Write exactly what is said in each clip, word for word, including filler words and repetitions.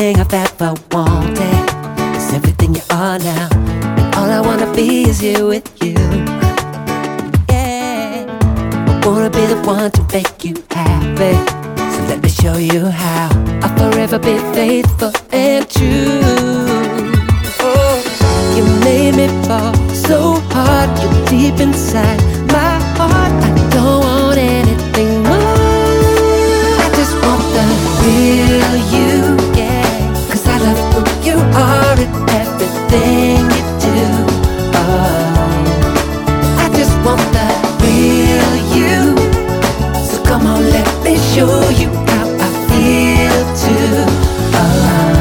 thing I've ever wanted. It's everything you are now, and all I wanna be is here with you. Yeah, I wanna be the one to make you happy, so let me show you how. I'll forever be faithful and true. Oh, you made me fall so hard, you're deep inside my heart. I don't want anything more. I just want the real you, yeah. Cause I love who you are and everything you do. Oh, I just want the real you. So come on, let me show you how I feel too. Oh,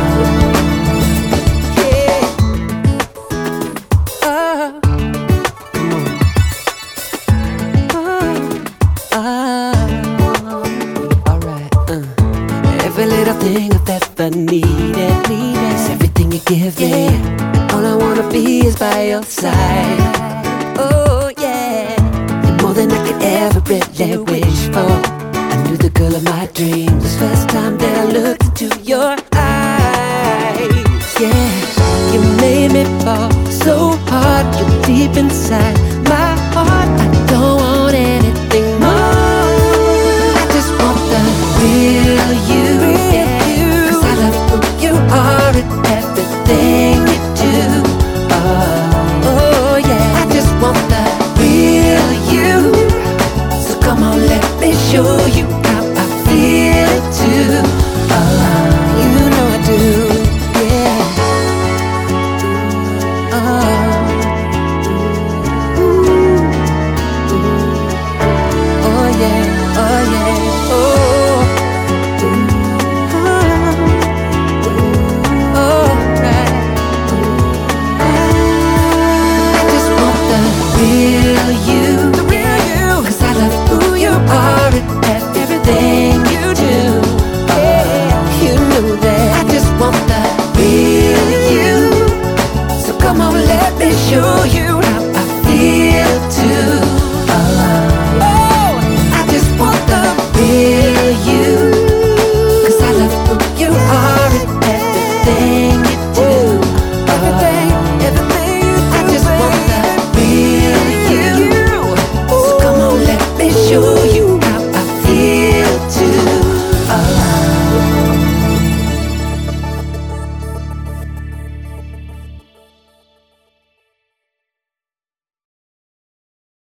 every little thing I've ever needed, needed is everything you give me. And all I wanna be is by your side. Oh yeah, you're more than I could ever really wish for. I knew the girl of my dreams the first time that I looked into your eyes. Yeah, you made me fall so hard, you're deep inside my heart. I don't want anything more. I just want the real you. Are it everything you do? Oh, oh yeah. I just want the real you. So come on, let me show you how I feel too. Oh, you know I do, yeah. Oh.